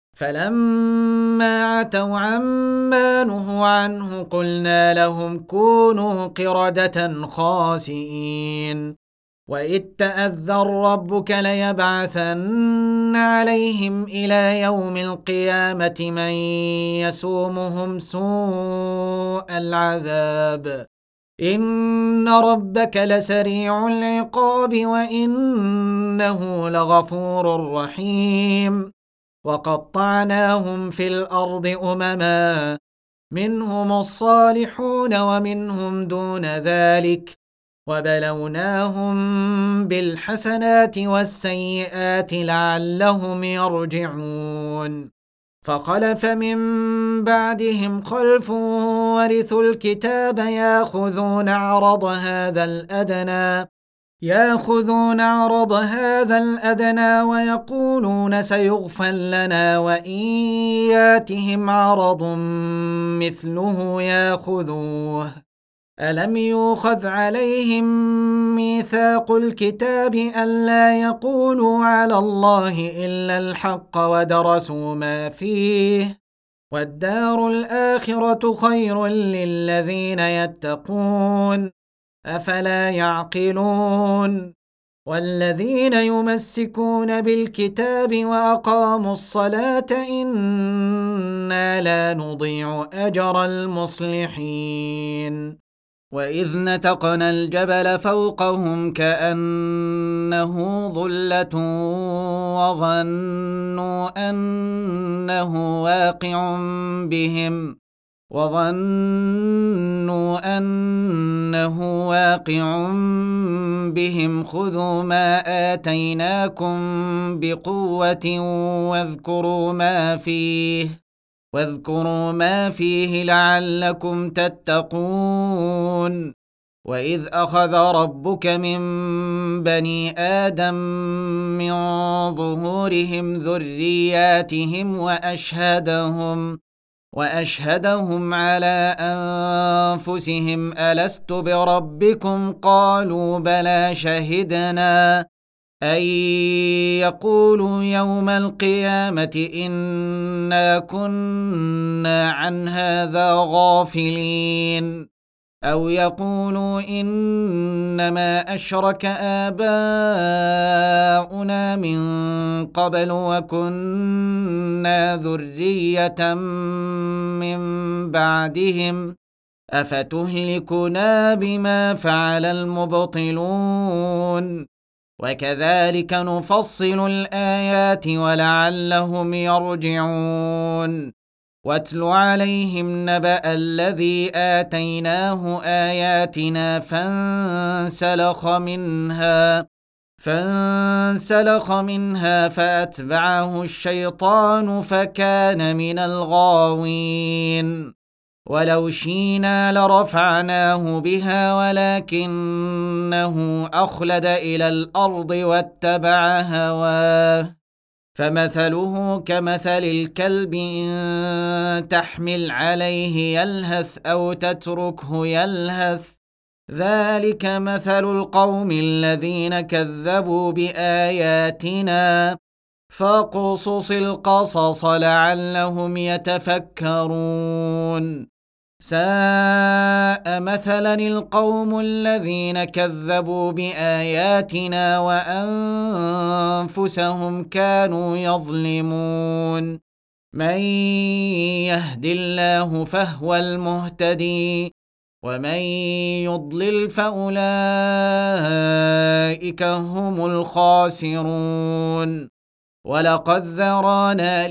فلما عتوا عما نهوا عنه قلنا لهم كونوا قردة خاسئين. وإذ تأذن ربك ليبعثن عليهم إلى يوم القيامة من يسومهم سوء العذاب إن ربك لسريع العقاب وإنه لغفور رحيم. وقطعناهم في الأرض أمما منهم الصالحون ومنهم دون ذلك وبلوناهم بالحسنات والسيئات لعلهم يرجعون. فخلف من بعدهم خلف ورثوا الكتاب ياخذون عرض هذا الأدنى ياخذون عرض هذا الأدنى ويقولون سيغفر لنا وإن ياتهم عرض مثله ياخذوه. ألم يؤخذ عليهم ميثاق الكتاب ألا يقولوا على الله إلا الحق ودرسوا ما فيه والدار الآخرة خير للذين يتقون أفلا يعقلون والذين يمسكون بالكتاب وأقاموا الصلاة إنا لا نضيع أجر المصلحين وإذ نتقنا الجبل فوقهم كأنه ظلة وظنوا أنه واقع بهم وظنوا أنه واقع بهم خذوا ما آتيناكم بقوة واذكروا ما فيه واذكروا ما فيه لعلكم تتقون وإذ أخذ ربك من بني آدم من ظهورهم ذرياتهم وأشهدهم وأشهدهم على أنفسهم ألست بربكم قالوا بلى شهدنا أن يقولوا يوم القيامة إنا كنا عن هذا غافلين أو يقولوا إنما أشرك آباؤنا من قبل وكنا ذرية من بعدهم أفتهلكنا بما فعل المبطلون وكذلك نفصل الآيات ولعلهم يرجعون واتل عليهم نبأ الذي آتيناه آياتنا فانسلخ منها فانسلخ منها فأتبعه الشيطان فكان من الغاوين ولو شينا لرفعناه بها ولكنه أخلد إلى الأرض واتبع هواه فمثله كمثل الكلب إن تحمل عليه يلهث أو تتركه يلهث ذلك مثل القوم الذين كذبوا بآياتنا فاقصص القصص لعلهم يتفكرون ساء مثلا القوم الذين كذبوا بآياتنا وأنفسهم كانوا يظلمون من يهد الله فهو المهتدي ومن يضلل فأولئك هم الخاسرون ولقد ذرانا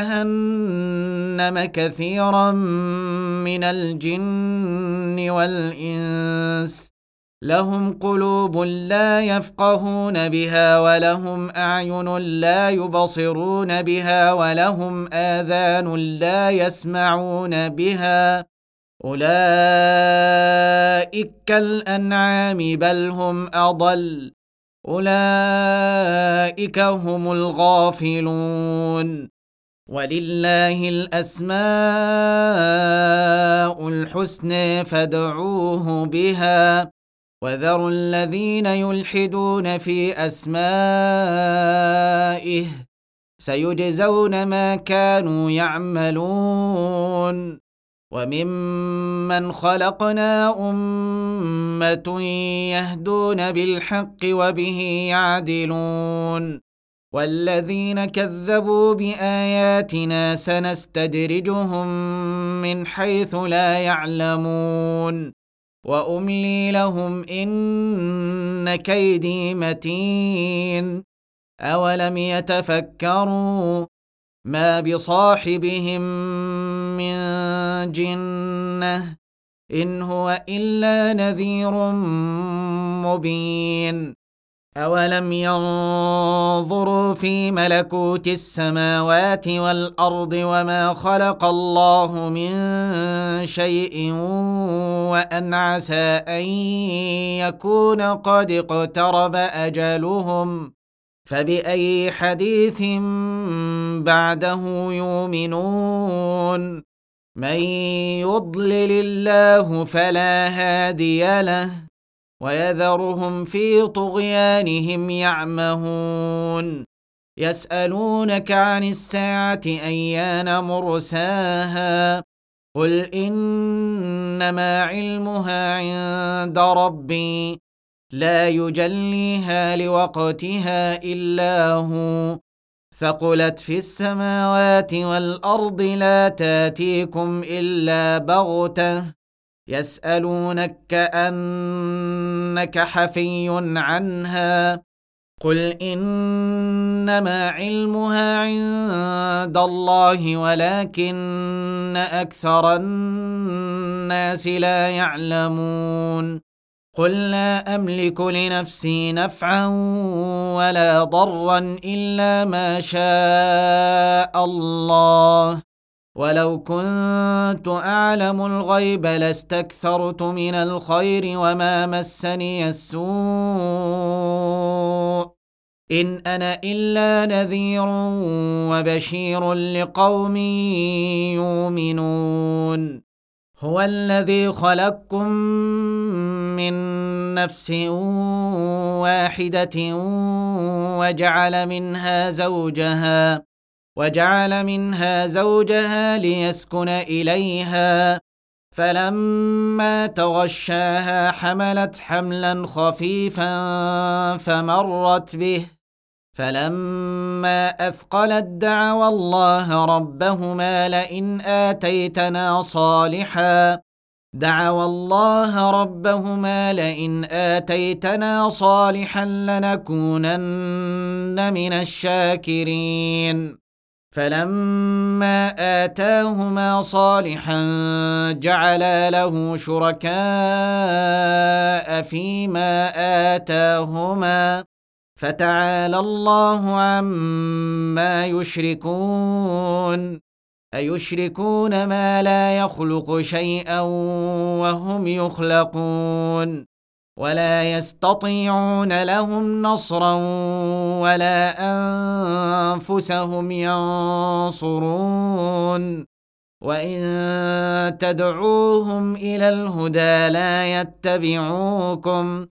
لجهنم كثيرا من الجن والإنس لهم قلوب لا يفقهون بها ولهم أعين لا يبصرون بها ولهم آذان لا يسمعون بها أولئك كالأنعام بل هم أضل أولئك هم الغافلون ولله الأسماء الحسنى فادعوه بها وذروا الذين يلحدون في أسمائه سيجزون ما كانوا يعملون وممن خلقنا أمة يهدون بالحق وبه يعدلون والذين كذبوا بآياتنا سنستدرجهم من حيث لا يعلمون وأملي لهم إن كيدي متين أولم يتفكروا ما بصاحبهم من جنة إن هو إلا نذير مبين أولم ينظروا في ملكوت السماوات والأرض وما خلق الله من شيء وأن عسى أن يكون قد اقترب أجلهم فبأي حديث بعده يؤمنون من يضلل الله فلا هادي له ويذرهم في طغيانهم يعمهون يسألونك عن الساعة أيان مرساها قل إنما علمها عند ربي لا يجليها لوقتها إلا هو ثقلت في السماوات والأرض لا تاتيكم إلا بغتة يسألونك كأنك حفي عنها قل إنما علمها عند الله ولكن أكثر الناس لا يعلمون قل لا أملك لنفسي نفعا ولا ضرا إلا ما شاء الله ولو كنت أعلم الغيب لاستكثرت من الخير وما مسني السوء إن أنا إلا نذير وبشير لقوم يؤمنون هو الذي خلقكم من نفس واحدة وجعل منها زوجها وجعل منها زوجها ليسكن إليها فلما تغشاها حملت حملا خفيفا فمرت به فلما أثقلت دعوا الله ربهما لئن آتيتنا صالحا دعوا الله ربهما لئن آتيتنا صالحا لنكونن من الشاكرين فلما آتاهما صالحا جعلا له شركاء فيما آتاهما فتعالى الله عما يشركون أيشركون ما لا يخلق شيئا وهم يخلقون ولا يستطيعون لهم نصرا ولا أنفسهم ينصرون وإن تدعوهم إلى الهدى لا يتبعوكم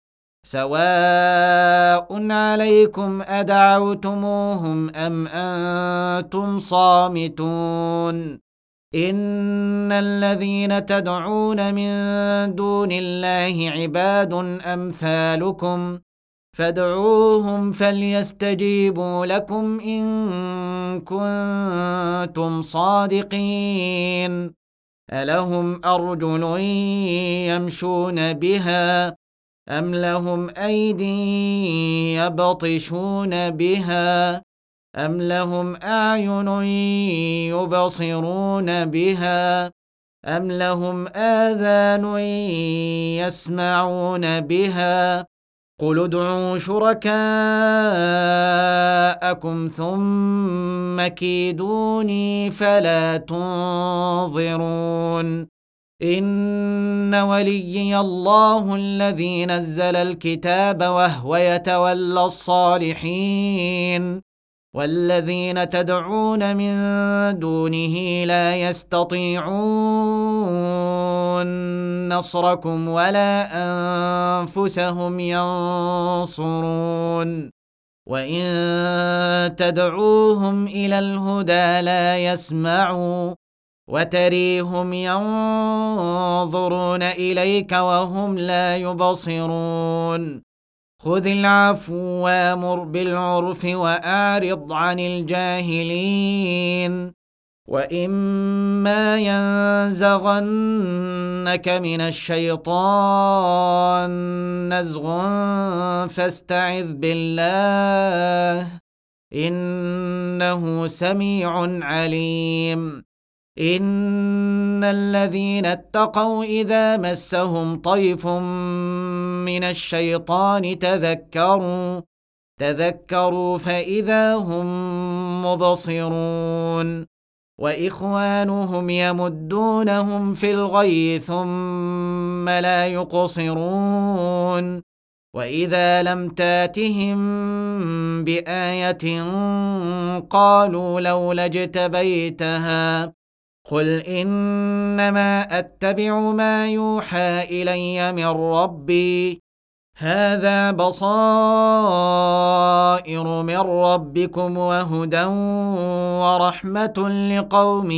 سواء عليكم أدعوتموهم أم أنتم صامتون إن الذين تدعون من دون الله عباد أمثالكم فادعوهم فليستجيبوا لكم إن كنتم صادقين ألهم أرجل يمشون بها أم لهم أيدي يبطشون بها أم لهم أعين يبصرون بها أم لهم آذان يسمعون بها قل ادعوا شركاءكم ثم كيدوني فلا تنظرون إن وليي الله الذي نزل الكتاب وهو يتولى الصالحين والذين تدعون من دونه لا يستطيعون نصركم ولا أنفسهم ينصرون وإن تدعوهم إلى الهدى لا يسمعوا وتريهم ينظرون إليك وهم لا يبصرون خذ العفو وامر بالعرف وأعرض عن الجاهلين وإما ينزغنك من الشيطان نزغ فاستعذ بالله إنه سميع عليم إن الذين اتقوا إذا مسهم طيف من الشيطان تذكروا تذكروا فإذا هم مبصرون وإخوانهم يمدونهم في الغي ثم لا يقصرون وإذا لم تاتهم بآية قالوا لولا اجتبيتها قل إنما أتبع ما يوحى إلي من ربي هذا بصائر من ربكم وهدى ورحمة لقوم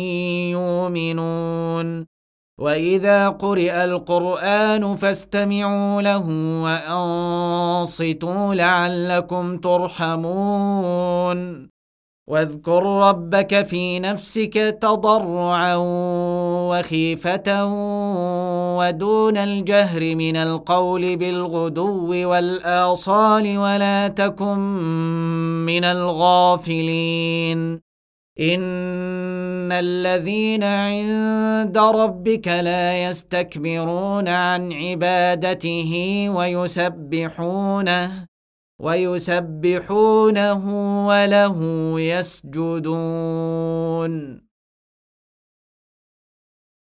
يؤمنون وإذا قرئ القرآن فاستمعوا له وأنصتوا لعلكم ترحمون واذكر ربك في نفسك تضرعا وخيفة ودون الجهر من القول بالغدو والآصال ولا تكن من الغافلين إن الذين عند ربك لا يستكبرون عن عبادته ويسبحونه ويسبحونه وله يسجدون